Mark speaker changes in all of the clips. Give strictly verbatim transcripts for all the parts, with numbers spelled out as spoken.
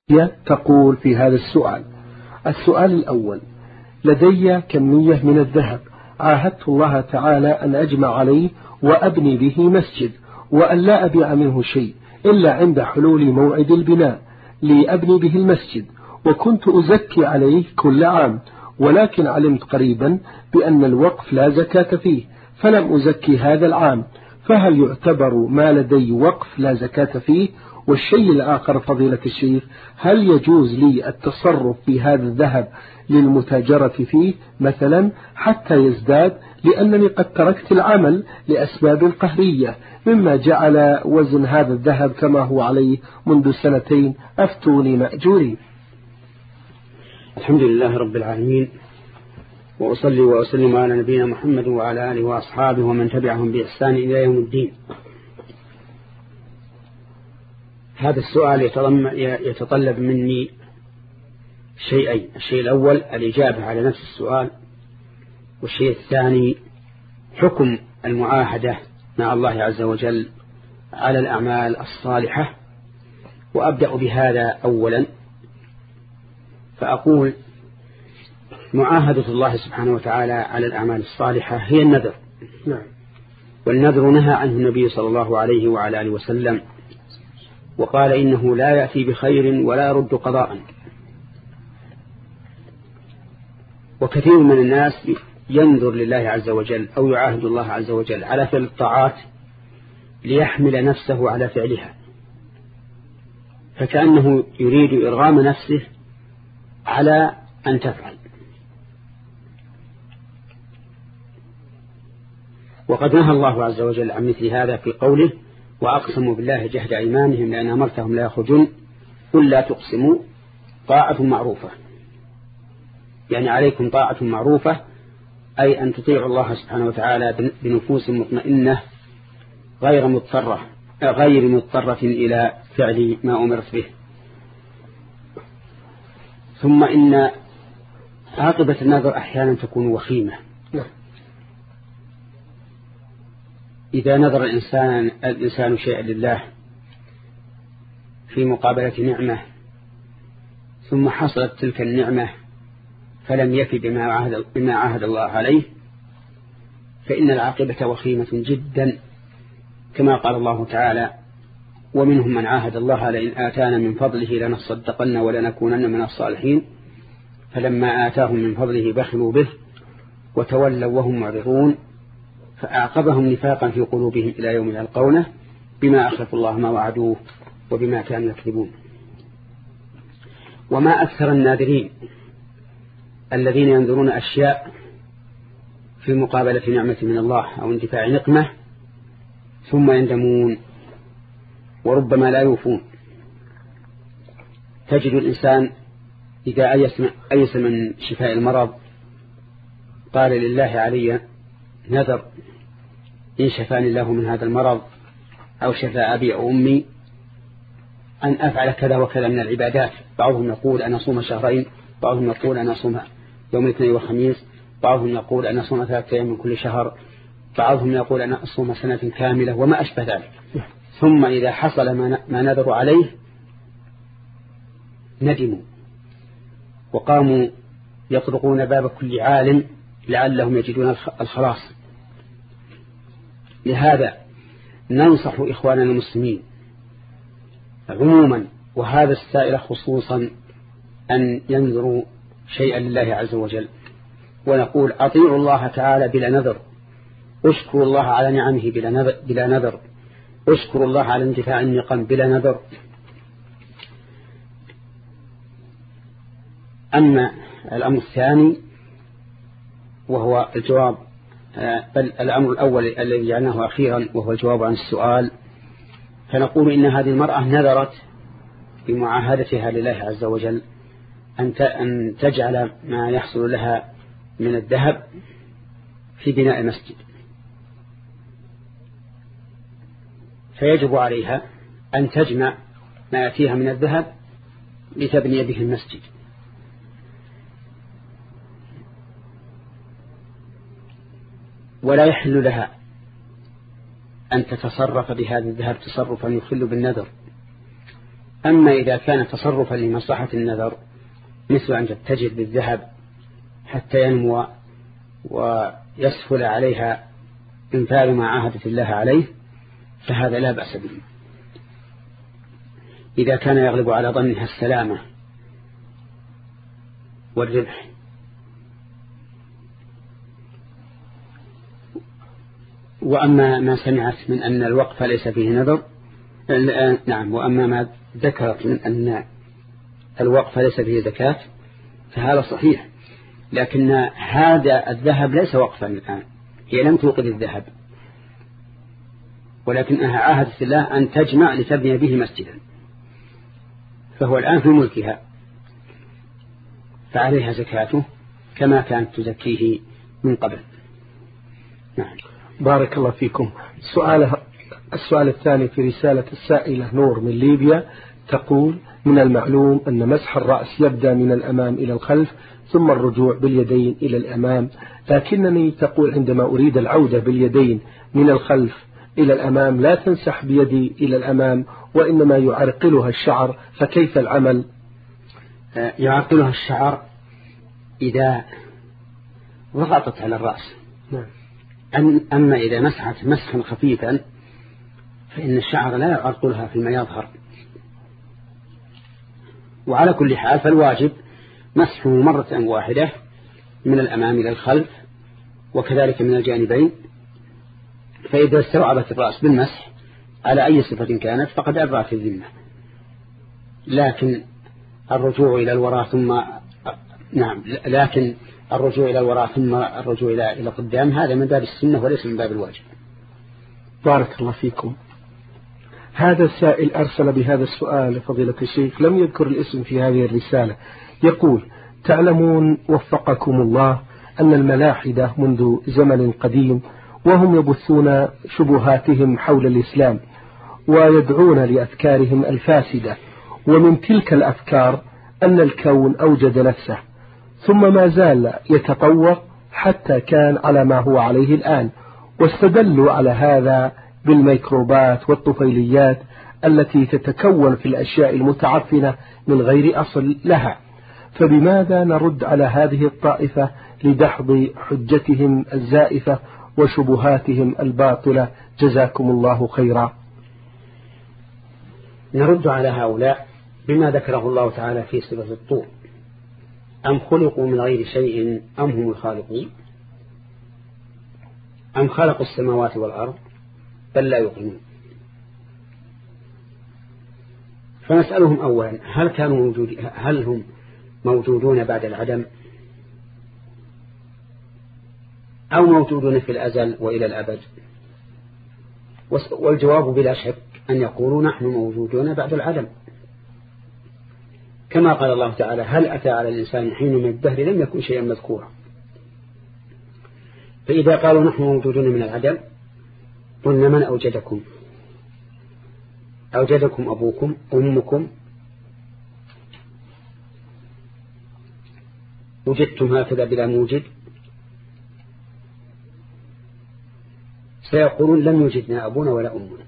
Speaker 1: تقول في هذا السؤال. السؤال الأول: لدي كمية من الذهب عاهدت الله تعالى أن أجمع عليه وأبني به مسجد، وأن لا أبيع منه شيء إلا عند حلول موعد البناء لأبني به المسجد، وكنت أزكي عليه كل عام، ولكن علمت قريبا بأن الوقف لا زكاة فيه فلم أزكي هذا العام، فهل يعتبر ما لدي وقف لا زكاة فيه؟ والشيء الآخر فضيلة الشيخ، هل يجوز لي التصرف في هذا الذهب للمتاجرة فيه مثلا حتى يزداد، لأنني قد تركت العمل لأسباب قهرية مما جعل وزن هذا الذهب كما هو عليه منذ سنتين، أفتوني مأجورين.
Speaker 2: الحمد لله رب العالمين، وأصلي وأسلم على نبينا محمد وعلى آله وأصحابه ومن تبعهم بإحسان إلى يوم الدين. هذا السؤال يتطلب مني شيئين: الشيء الأول الإجابة على نفس السؤال، والشيء الثاني حكم المعاهدة مع الله عز وجل على الأعمال الصالحة. وأبدأ بهذا أولا، فأقول: معاهدة الله سبحانه وتعالى على الأعمال الصالحة هي النذر، والنذر نهى عنه النبي صلى الله عليه وعلى آله وسلم، وقال إنه لا يأتي بخير ولا يرد قضاء. وكثير من الناس ينذر لله عز وجل أو يعاهد الله عز وجل على فعل الطاعات ليحمل نفسه على فعلها، فكأنه يريد إرغام نفسه على أن تفعل. وقد نهى الله عز وجل عن مثل هذا في قوله: وأقسموا بالله جهد أيمانهم لأن أمرتهم لا يخرجون قل لا تقسموا طاعة معروفة، يعني عليكم طاعة معروفة، أي أن تطيعوا الله سبحانه وتعالى بنفوس مطمئنة غير مضطرة غير مضطرة إلى فعل ما أمرت به. ثم إن عاقبة النذر أحيانا تكون وخيمة. إذا نذر الإنسان الإنسان شيئا لله في مقابلة نعمة، ثم حصلت تلك النعمة فلم يفي بما عاهد, بما عاهد الله عليه، فإن العاقبة وخيمة جدا، كما قال الله تعالى: ومنهم من عاهد الله لئن آتانا من فضله لنصدقن ولنكونن من الصالحين فلما آتاهم من فضله بخلوا به وتولوا وهم معرضون فأعقبهم نفاقا في قلوبهم إلى يوم يلقونه بما أخلفوا الله ما وعدوه وبما كانوا يكذبون. وما أكثر الناذرين الذين ينذرون أشياء في مقابلة نعمة من الله أو اندفاع نقمة ثم يندمون وربما لا يوفون. تجد الإنسان إذا أيس من شفاء المرض قال: لله علي نذر إن شفاني الله من هذا المرض أو شفى أبي أو أمي أن أفعل كذا وكذا من العبادات. بعضهم يقول أنا أصوم شهرين، بعضهم يقول أنا أصوم يوم الاثنين والخميس، بعضهم يقول أنا أصوم ثلاثة أيام من كل شهر، بعضهم يقول أنا أصوم سنة كاملة وما أشبه ذلك. ثم إذا حصل ما نذر عليه ندموا وقاموا يطرقون باب كل عالم لعلهم يجدون الخلاص. لهذا ننصح إخواننا المسلمين عموما وهذا السائل خصوصا أن ينذروا شيئا لله عز وجل، ونقول: أطيعوا الله تعالى بلا نذر، اشكروا الله على نعمه بلا نذر، اشكروا الله على اندفاع النقم بلا نذر. أما الأمر الثاني وهو الجواب بل الأمر الأول الذي جعلناه أخيرا وهو الجواب عن السؤال، فنقول إن هذه المرأة نذرت بمعاهدتها لله عز وجل أن تجعل ما يحصل لها من الذهب في بناء مسجد، فيجب عليها أن تجمع ما يأتيها من الذهب لتبني به المسجد. ولا يحل لها أن تتصرف بهذا الذهب تصرفا يخل بالنذر، أما إذا كان تصرفا لمصلحة النذر مثل أن تتجر بالذهب حتى ينمو ويسهل عليها انفاذ ما عاهدت الله عليه فهذا لا بأس به إذا كان يغلب على ظنها السلامة والربح. وأما ما سمعت من أن الوقف ليس فيه نذر، نعم، وأما ما ذكرت من أن الوقف ليس فيه زكاة فهذا صحيح، لكن هذا الذهب ليس وقفا الآن، هي لم توقد الذهب ولكنها عاهدت الله أن تجمع لتبني به مسجدا، فهو الآن في ملكها فعليها زكاته كما كانت تزكيه من قبل. نعم.
Speaker 1: بارك الله فيكم. سؤال السؤال الثاني في رسالة السائلة نور من ليبيا تقول: من المعلوم أن مسح الرأس يبدأ من الأمام إلى الخلف ثم الرجوع باليدين إلى الأمام، لكنني تقول عندما أريد العودة باليدين من الخلف إلى الأمام لا تنسح بيدي إلى الأمام وإنما يعرقلها الشعر، فكيف العمل؟
Speaker 2: يعرقلها الشعر إذا ضغطت على الرأس.
Speaker 1: نعم.
Speaker 2: أما إذا مسحت مسحا خفيفا فإن الشعر لا يعرقلها فيما يظهر. وعلى كل حال فالواجب مسحه مرة واحدة من الأمام إلى الخلف وكذلك من الجانبين، فإذا استوعبت الرأس بالمسح على أي صفة كانت فقد أبرأت الذمة. لكن الرجوع إلى الوراء ثم نعم لكن الرجوع إلى الوراء ثم الرجوع إلى إلى قدام هذا من باب السنة وليس من باب الواجب.
Speaker 1: بارك الله فيكم. هذا السائل أرسل بهذا السؤال فضيلة الشيخ، لم يذكر الاسم في هذه الرسالة، يقول: تعلمون وفقكم الله أن الملاحدة منذ زمن قديم وهم يبثون شبهاتهم حول الإسلام ويدعون لأفكارهم الفاسدة، ومن تلك الأفكار أن الكون أوجد نفسه ثم ما زال يتطور حتى كان على ما هو عليه الآن، واستدلوا على هذا بالميكروبات والطفيليات التي تتكون في الأشياء المتعفنة من غير أصل لها. فبماذا نرد على هذه الطائفة لدحض حجتهم الزائفة وشبهاتهم الباطلة؟ جزاكم الله خيرا.
Speaker 2: نرد على هؤلاء بما ذكره الله تعالى في سورة الطور: أم خلقوا من غير شيء أم هم الخالقون أم خلقوا السماوات والأرض بل لا يوقنون. فنسألهم أولا: هل كانوا موجود هل هم موجودون بعد العدم أو موجودون في الأزل وإلى الأبد؟ والجواب بلا شك أن يقولوا نحن موجودون بعد العدم، كما قال الله تعالى: هل أتى على الإنسان حين من الدهر لم يكن شيئا مذكورا. فإذا قالوا نحن موجودون من العدم قلنا: من أوجدكم؟ أوجدكم أبوكم أمكم؟ وجدتم هكذا بلا موجد؟ سيقولون لم يوجدنا أبونا ولا أمنا،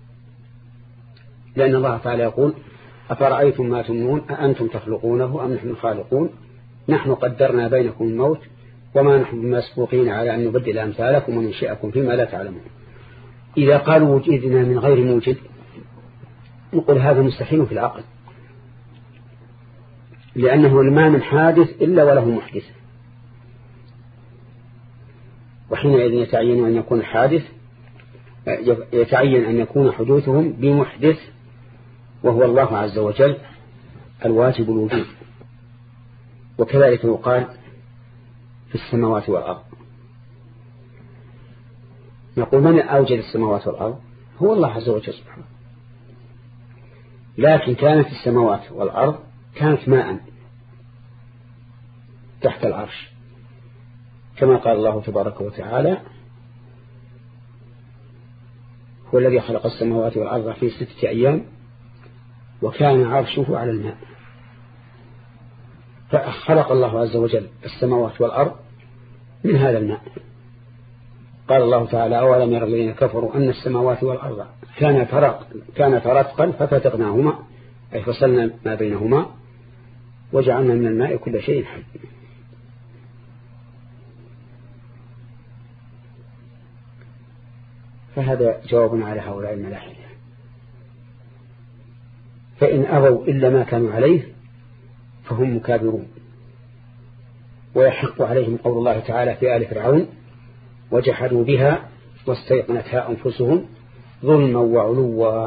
Speaker 2: لأن الله تعالى يقول: أفرأيتم ما تمنون أأنتم تخلقونه أم نحن الخالقون نحن قدرنا بينكم الموت وما نحن بمسبوقين على أن نبدل أمثالكم وننشئكم فيما لا تعلمون. إذا قالوا وجدنا من غير موجد نقول هذا مستحيل في العقل، لأنه ما من حادث إلا وله محدث، وحينئذ يتعين أن يكون الحادث يتعين أن يكون حدوثهم بمحدث وهو الله عز وجل الواجب الوجود. وكذلك يقال في السماوات والأرض، نقول من أوجد السماوات والأرض؟ هو الله عز وجل سبحانه. لكن كانت السماوات والأرض كانت ماء تحت العرش، كما قال الله تبارك وتعالى: هو الذي خلق السماوات والأرض في ستة أيام وكان عرشه على الماء. فخلق الله عز وجل السماوات والأرض من هذا الماء. قال الله تعالى: أولم يرى الذين كفروا أن السماوات والأرض كانتا رتقا ففتقناهما أي فصلنا ما بينهما وجعلنا من الماء كل شيء حي. فهذا جواب على هؤلاء الملاحدة. فإن أبوا إلا ما كانوا عليه فهم مكابرون، ويحق عليهم قول الله تعالى في آل فرعون وجحدوا بها واستيقنتها أنفسهم ظلما وعلوا.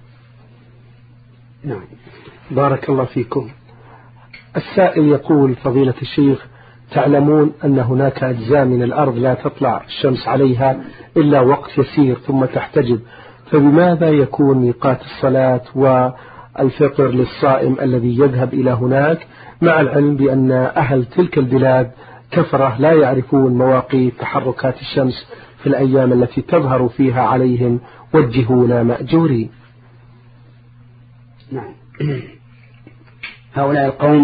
Speaker 2: نعم.
Speaker 1: بارك الله فيكم. السائل يقول: فضيلة الشيخ، تعلمون أن هناك أجزاء من الأرض لا تطلع الشمس عليها إلا وقت يسير ثم تحتجب، فبماذا يكون ميقات الصلاة والفطر للصائم الذي يذهب إلى هناك، مع العلم بأن أهل تلك البلاد كثرة لا يعرفون مواقيت تحركات الشمس في الأيام التي تظهر فيها عليهم وجهونا مأجورين؟
Speaker 2: نعم. هؤلاء القوم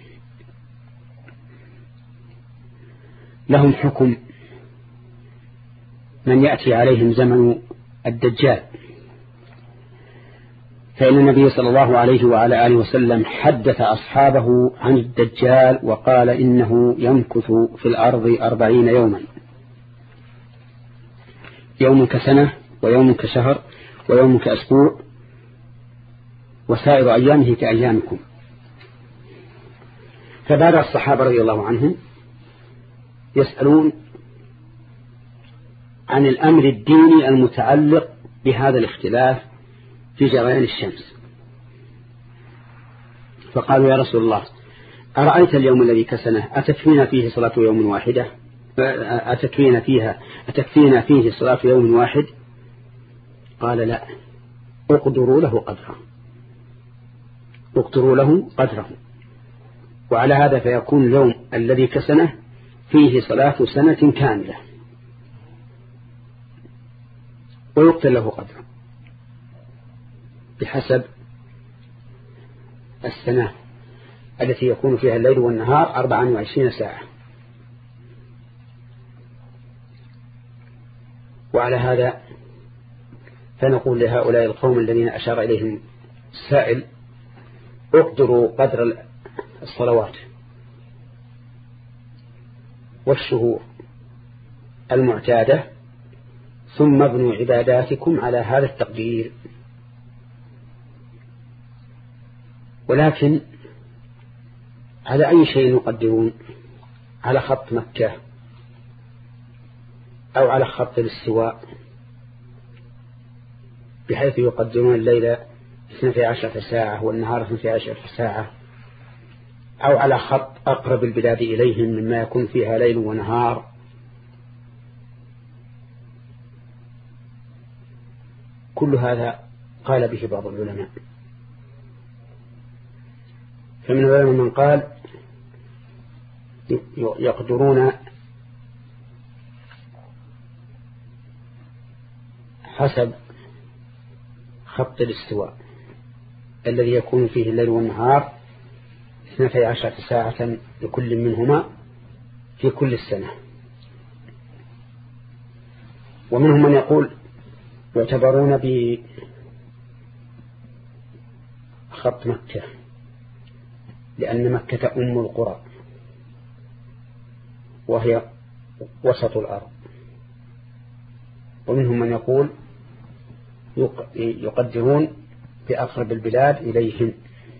Speaker 2: لهم حكم من يأتي عليهم زمن الدجال، فإن النبي صلى الله عليه وعلى آله وسلم حدث أصحابه عن الدجال وقال إنه يمكث في الأرض أربعين يوما، يوم كسنة ويوم كشهر ويوم كأسبوع وسائر أيامه كأيامكم. فبدأ الصحابة رضي الله عنهم يسألون عن الأمر الديني المتعلق بهذا الاختلاف في جريان الشمس، فقالوا: يا رسول الله، أرأيت اليوم الذي كسنه أتكفينا فيه صلاة يوم واحدة أتكفينا فيها أتكفينا فيه صلاة يوم واحد؟ قال: لا، اقدروا له قدره اقدروا له قدره وعلى هذا فيكون اليوم الذي كسنه فيه صلاة سنة كاملة ويقتل له قدره بحسب السنة التي يكون فيها الليل والنهار أربعة وعشرين ساعة. وعلى هذا فنقول لهؤلاء القوم الذين أشار إليهم السائل: اقدروا قدر الصلوات والشهور المعتادة ثم ابنوا عباداتكم على هذا التقدير. ولكن على أي شيء يقدرون؟ على خط مكة أو على خط الاستواء، بحيث يقدرون الليل اثنتي عشرة ساعة والنهار اثنتي عشرة ساعة، أو على خط أقرب البلاد إليهم مما يكون فيها ليل ونهار. كل هذا قال به بعض العلماء، فمن العلماء من قال يقدرون حسب خط الاستواء الذي يكون فيه الليل والنهار اثنتي عشرة ساعة لكل منهما في كل السنة. ومنهم من يقول يعتبرون بخط مكة، لأن مكة أم القرى وهي وسط الأرض. ومنهم من يقول يقدرون بأقرب البلاد إليهم،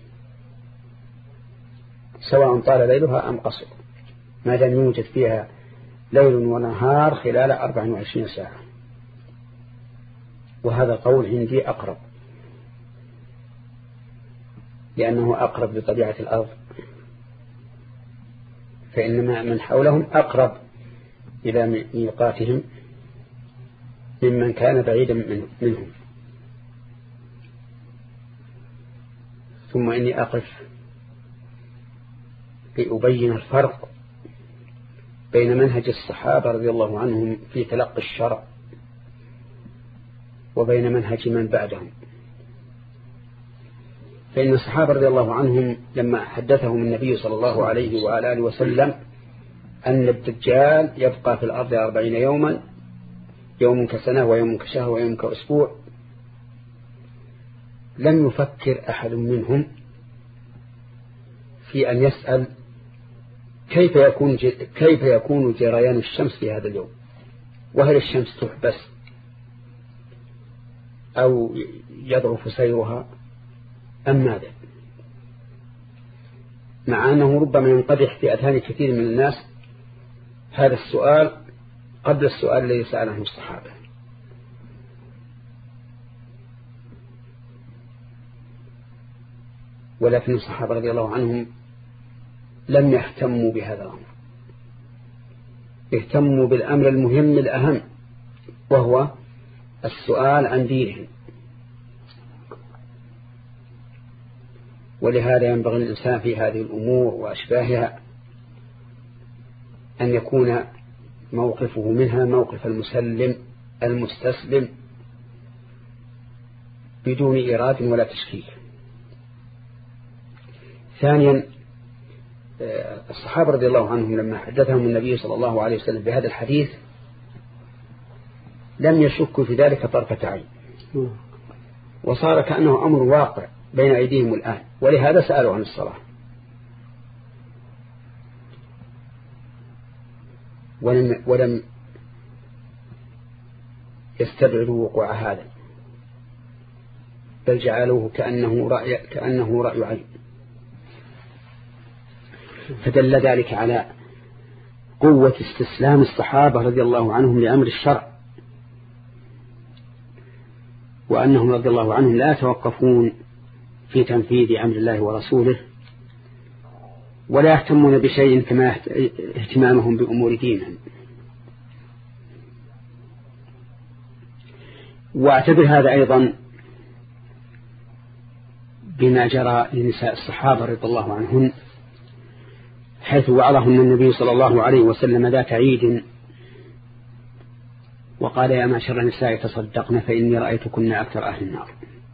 Speaker 2: سواء طال ليلها أم قصر، ما دام يوجد فيها ليل ونهار خلال أربع وعشرين ساعة. وهذا قول عندي أقرب، لأنه أقرب لطبيعة الأرض، فإنما من حولهم أقرب إلى ميقاتهم ممن كان بعيدا منهم. ثم إني أقف لأبين الفرق بين منهج الصحابة رضي الله عنهم في تلقي الشرع وبين منهج من بعدهم. فإن الصحابة رضي الله عنهم لما حدثهم النبي صلى الله عليه وآله وسلم أن الدجال يبقى في الأرض أربعين يوما، يوم كسنة ويوم كشهر ويوم كأسبوع، لم يفكر أحد منهم في أن يسأل كيف يكون كيف يكون جريان الشمس في هذا اليوم، وهل الشمس تحبس أو يضعف سيرها أم ماذا، مع أنه ربما ينقدح في أذهان كثير من الناس هذا السؤال قبل السؤال الذي سأله الصحابة. ولكن الصحابة رضي الله عنهم لم يهتموا بهذا الأمر، اهتموا بالأمر المهم الأهم، وهو السؤال عن دينهم. ولهذا ينبغي الإنسان في هذه الأمور وأشباهها أن يكون موقفه منها موقف المسلم المستسلم بدون إراد ولا تشكيك. ثانيا، الصحابة رضي الله عنهم لما حدثهم النبي صلى الله عليه وسلم بهذا الحديث لم يشكوا في ذلك طرفة عين، وصار كأنه أمر واقع بين أيديهم الآن، ولهذا سألوا عن الصلاة. ولم, ولم يستبعدوا وقوع هذا، بل جعلوه كأنه رأي, كأنه رأي عين. فدل ذلك على قوة استسلام الصحابة رضي الله عنهم لأمر الشرع، وأنهم رضي الله عنهم لا يتوقفون في تنفيذ أمر الله ورسوله، ولا يهتمون بشيء كما اهتمامهم بأمور دينهم. واعتبر هذا أيضا بما جرى لنساء الصحابة رضي الله عنهن، حيث وعظهن النبي صلى الله عليه وسلم ذات عيد وقال: يا معشر النساء تصدقن فإني رأيتكن أكثر أهل النار.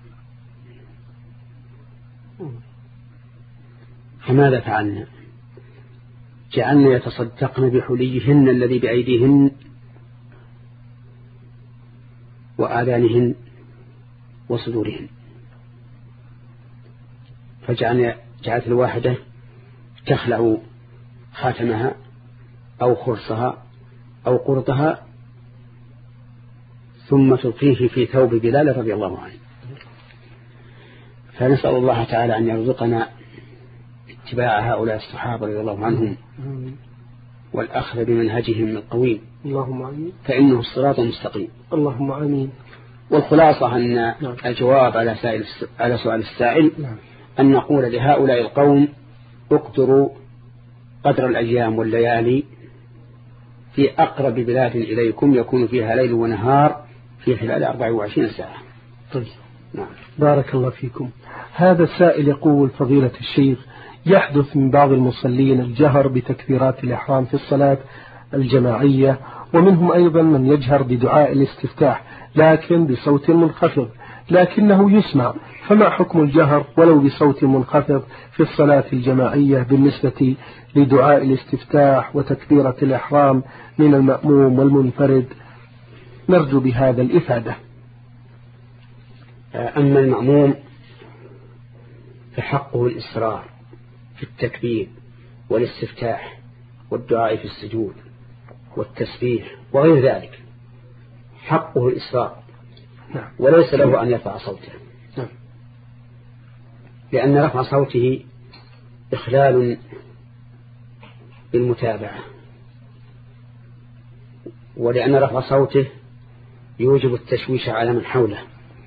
Speaker 2: فماذا فعلنا؟ جعلنا يتصدقن بحليهن الذي بأيديهن وآذانهن وصدورهن، فجعلنا جعلت الواحدة تخلع خاتمها أو خرصها أو قرطها ثم تلقيه في ثوب بلال رضي الله عنه. فنسأل الله تعالى أن يرزقنا اتباع هؤلاء الصحابة رضي الله عنهم والأخذ بمنهجهم القويم،
Speaker 1: اللهم آمين،
Speaker 2: فإنه الصراط المستقيم.
Speaker 1: اللهم آمين.
Speaker 2: والخلاصة أن الجواب على سائل على سؤال السائل أن نقول لهؤلاء القوم: اقدروا قدر الأيام والليالي في أقرب بلاد إليكم يكون فيها ليل ونهار في خلال أربع وعشرين ساعة.
Speaker 1: طيب. نعم. بارك الله فيكم. هذا السائل يقول: فضيلة الشيخ، يحدث من بعض المصلين الجهر بتكبيرات الإحرام في الصلاة الجماعية، ومنهم أيضا من يجهر بدعاء الاستفتاح لكن بصوت منخفض لكنه يسمع، فما حكم الجهر ولو بصوت منخفض في الصلاة الجماعية بالنسبة لدعاء الاستفتاح وتكبيرة الإحرام من المأموم والمنفرد؟ نرجو بهذا الإفادة.
Speaker 2: أما المأموم فحقه الإصرار في التكبير والاستفتاح والدعاء في السجود والتسبيح وغير ذلك، حقه الإصرار، وليس له أن يرفع صوته، لأن رفع صوته إخلال بالمتابعة، ولأن رفع صوته يوجب التشويش على من حوله.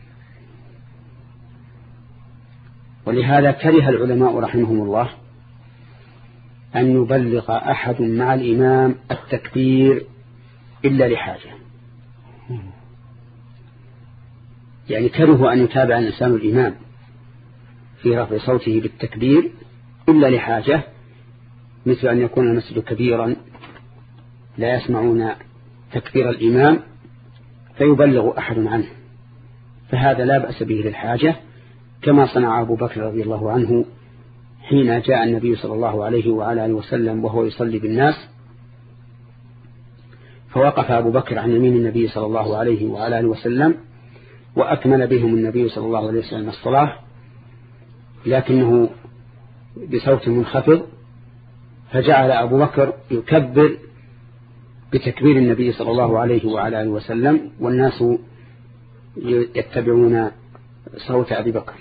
Speaker 2: ولهذا كره العلماء رحمهم الله أن يبلغ أحد مع الإمام التكبير إلا لحاجة، يعني كرهوا أن يتابع الإنسان الإمام في رفع صوته بالتكبير إلا لحاجة، مثل أن يكون المسجد كبيرا لا يسمعون تكبير الإمام فيبلغ أحد عنه، فهذا لا بأس به للحاجة، كما صنع أبو بكر رضي الله عنه حين جاء النبي صلى الله عليه وعلى آله وسلم وهو يصلي بالناس، فوقف أبو بكر عن يمين النبي صلى الله عليه وعلى آله وسلم وأكمل بهم النبي صلى الله عليه وسلم الصلاة، لكنه بصوت منخفض، فجعل أبو بكر يكبر بتكبير النبي صلى الله عليه وعلى آله وسلم، والناس يتبعون صوت أبي بكر.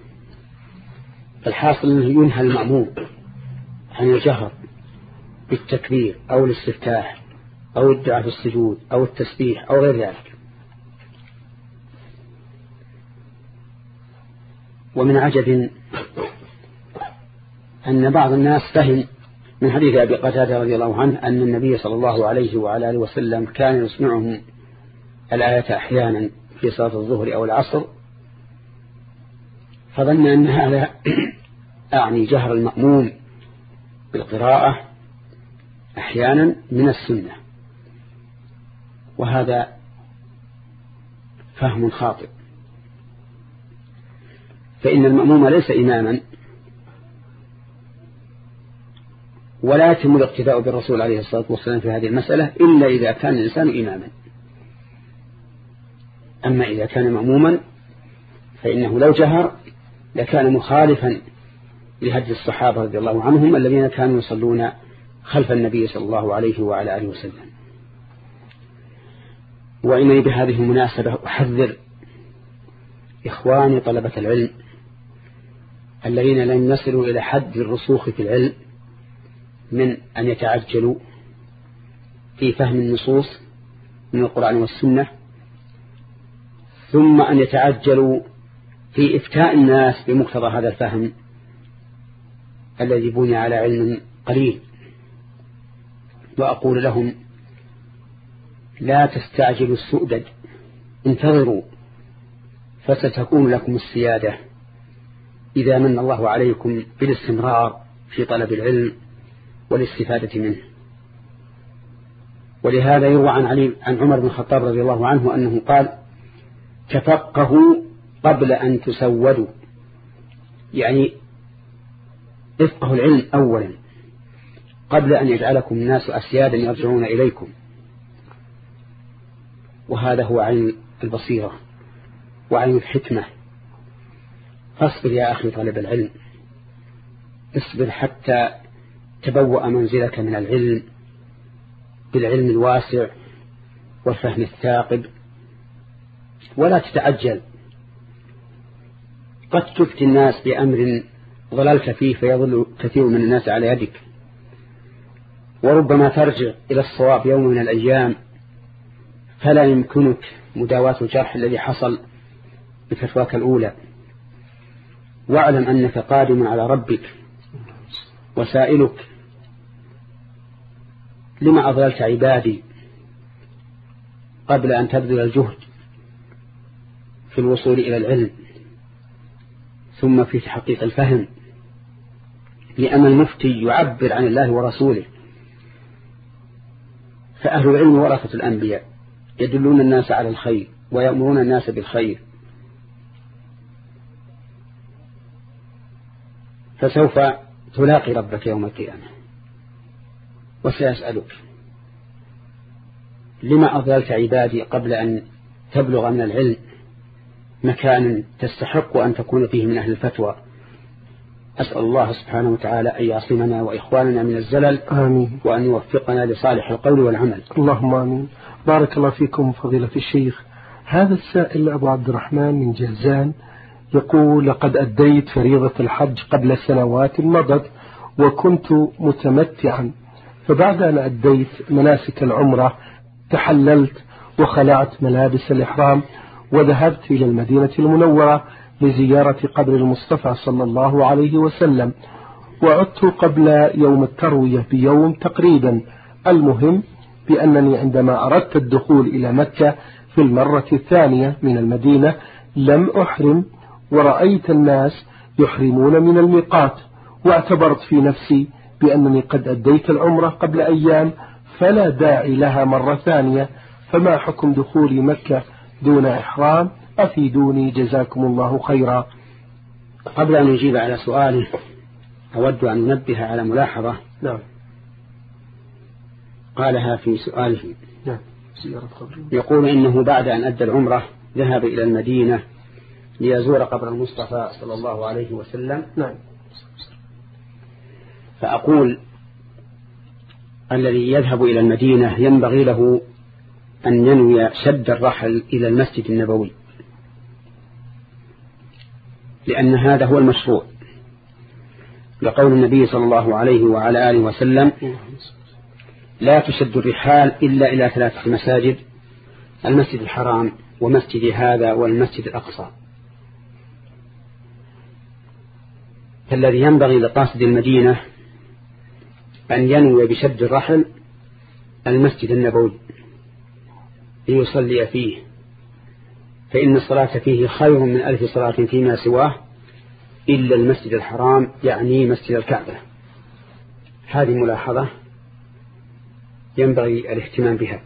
Speaker 2: الحاصل أنه ينهى المأموم عن الجهر بالتكبير أو الاستفتاح أو الدعاء في السجود أو التسبيح أو غير ذلك. ومن عجب أن بعض الناس فهم من حديث أبي قتادة رضي الله عنه أن النبي صلى الله عليه وعلى آله وسلم كان يسمعهم الآية أحيانا في صلاة الظهر أو العصر، فظن أن هذا أعني جهر المأموم بالقراءة أحيانا من السنة، وهذا فهم خاطئ، فإن المأموم ليس إماما، ولا يتم الاقتداء بالرسول عليه الصلاة والسلام في هذه المسألة إلا إذا كان الإنسان إماما. أما إذا كان مأموما فإنه لو جهر لكان مخالفا لهدي الصحابة رضي الله عنهم الذين كانوا يصلون خلف النبي صلى الله عليه وعلى آله وسلم. وإنني بهذه المناسبة أحذر إخواني طلبة العلم الذين لم يصلوا إلى حد الرسوخ في العلم من أن يتعجلوا في فهم النصوص من القرآن والسنة، ثم أن يتعجلوا في إفتاء الناس بمقتضى هذا الفهم الذي بني على علم قليل. وأقول لهم: لا تستعجلوا السؤدد، انتظروا فستكون لكم السيادة إذا من الله عليكم بالاستمرار في طلب العلم والاستفادة منه. ولهذا يروى عن علي عن عمر بن الخطاب رضي الله عنه أنه قال: تفقهوا قبل أن تسودوا، يعني افقهوا العلم أولا قبل أن يجعلكم الناس أسيادا يرجعون إليكم. وهذا هو عين البصيرة وعين الحكمة. فاصبر يا أخي طالب العلم، اصبر حتى تبوأ منزلك من العلم بالعلم الواسع والفهم الثاقب، ولا تتعجل. قد تفتي الناس بأمر ضللت فيه فيضل كثير من الناس على يدك، وربما ترجع إلى الصواب يوم من الأيام فلا يمكنك مداواة الجرح الذي حصل بفتواك الأولى. واعلم أنك قادم على ربك وسائلك: لما أضللت عبادي قبل أن تبذل الجهد في الوصول إلى العلم ثم في تحقيق الفهم؟ لأن المفتي يعبر عن الله ورسوله، فأهل العلم ورثة الأنبياء يدلون الناس على الخير ويأمرون الناس بالخير، فسوف تلاقي ربك يوم القيامة وسيسألك: لما أضللت عبادي قبل أن تبلغ من العلم مكانا تستحق أن تكون فيه من أهل الفتوى. أسأل الله سبحانه وتعالى أن يعصمنا وإخواننا من الزلل، آمين، وأن يوفقنا لصالح القول والعمل.
Speaker 1: اللهم آمين. بارك الله فيكم فضيلة الشيخ. هذا السائل أبو عبد الرحمن من جازان يقول: لقد أديت فريضة الحج قبل سنوات مضت وكنت متمتعا، فبعد أن أديت مناسك العمرة تحللت وخلعت ملابس الإحرام وذهبت إلى المدينة المنورة لزيارة قبر المصطفى صلى الله عليه وسلم، وعدت قبل يوم التروية بيوم تقريبا. المهم بأنني عندما أردت الدخول إلى مكة في المرة الثانية من المدينة لم أحرم، ورأيت الناس يحرمون من الميقات، واعتبرت في نفسي بأنني قد أديت العمرة قبل أيام فلا داعي لها مرة ثانية، فما حكم دخول مكة دون إحرام؟ أفيدوني جزاكم الله خيرا.
Speaker 2: قبل أن نجيب على سؤاله أود أن ننبه على ملاحظة
Speaker 1: نعم
Speaker 2: قالها في سؤاله.
Speaker 1: نعم.
Speaker 2: يقول إنه بعد أن أدى العمرة ذهب إلى المدينة ليزور قبر المصطفى صلى الله عليه وسلم.
Speaker 1: نعم.
Speaker 2: فأقول الذي يذهب إلى المدينة ينبغي له أن ينوي شد الرحل إلى المسجد النبوي، لأن هذا هو المشروع، لقول النبي صلى الله عليه وعلى آله وسلم: لا تشد الرحال إلا إلى ثلاثة مساجد: المسجد الحرام ومسجد هذا والمسجد الأقصى. فالذي ينبغي لقاصد المدينة أن ينوي بشد الرحل المسجد النبوي ليصلي فيه، فإن الصلاة فيه خير من ألف صلاة فيما سواه إلا المسجد الحرام، يعني مسجد الكعبة. هذه ملاحظة ينبغي الاهتمام بها.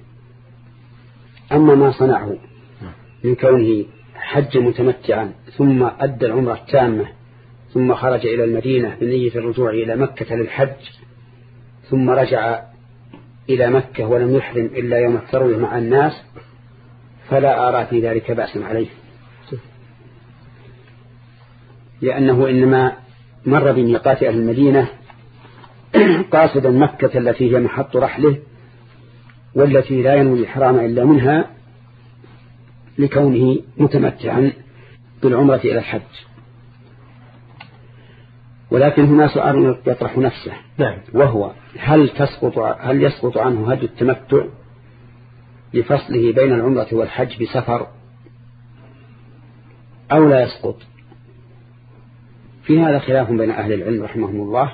Speaker 2: أما ما صنعه من كونه حج متمتعا ثم أدى العمرة التامة ثم خرج إلى المدينة بنية الرجوع إلى مكة للحج ثم رجع إلى مكة ولم يحرم إلا يوم التروية مع الناس، فلا أرى في ذلك بأسا عليه، لأنه إنما مر بميقات أهل المدينة قاصدا مكة التي هي محط رحله والتي لا ينوي الإحرام إلا منها لكونه متمتعا بالعمرة إلى الحج. ولكن هنا سؤال يطرح نفسه،
Speaker 1: نعم.
Speaker 2: وهو هل تسقط هل يسقط عنه هدي التمتع لفصله بين العمرة والحج بسفر أو لا يسقط؟ في هذا خلاف بين أهل العلم رحمهم الله،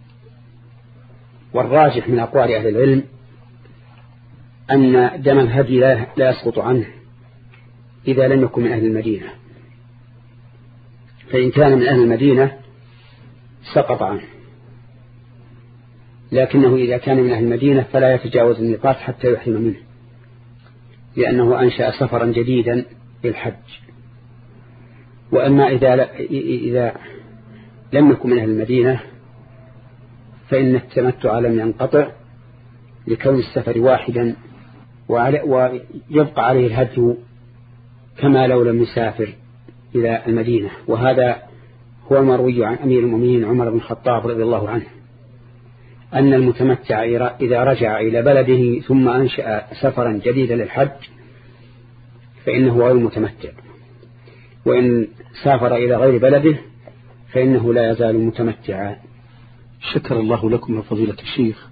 Speaker 2: والراجح من أقوال أهل العلم أن دم الهدي لا يسقط عنه إذا لم يكن من أهل المدينة، فإن كان من أهل المدينة سقط عنه، لكنه إذا كان من أهل المدينة فلا يتجاوز الميقات حتى يحرم منه، لأنه أنشأ سفرا جديدا للحج. وأما إذا إذا لم يكن من أهل المدينة فإن التمتع لم ينقطع لكون السفر واحدا، ويبقى عليه الهدي كما لو لم يسافر إلى المدينة. وهذا هو المروي عن أمير المؤمنين عمر بن الخطاب رضي الله عنه، أن المتمتع إذا رجع إلى بلده ثم أنشأ سفرا جديدا للحج فإنه غير متمتع، وإن سافر إلى غير بلده فإنه لا يزال متمتعا.
Speaker 1: شكر الله لكم يا فضيلة الشيخ.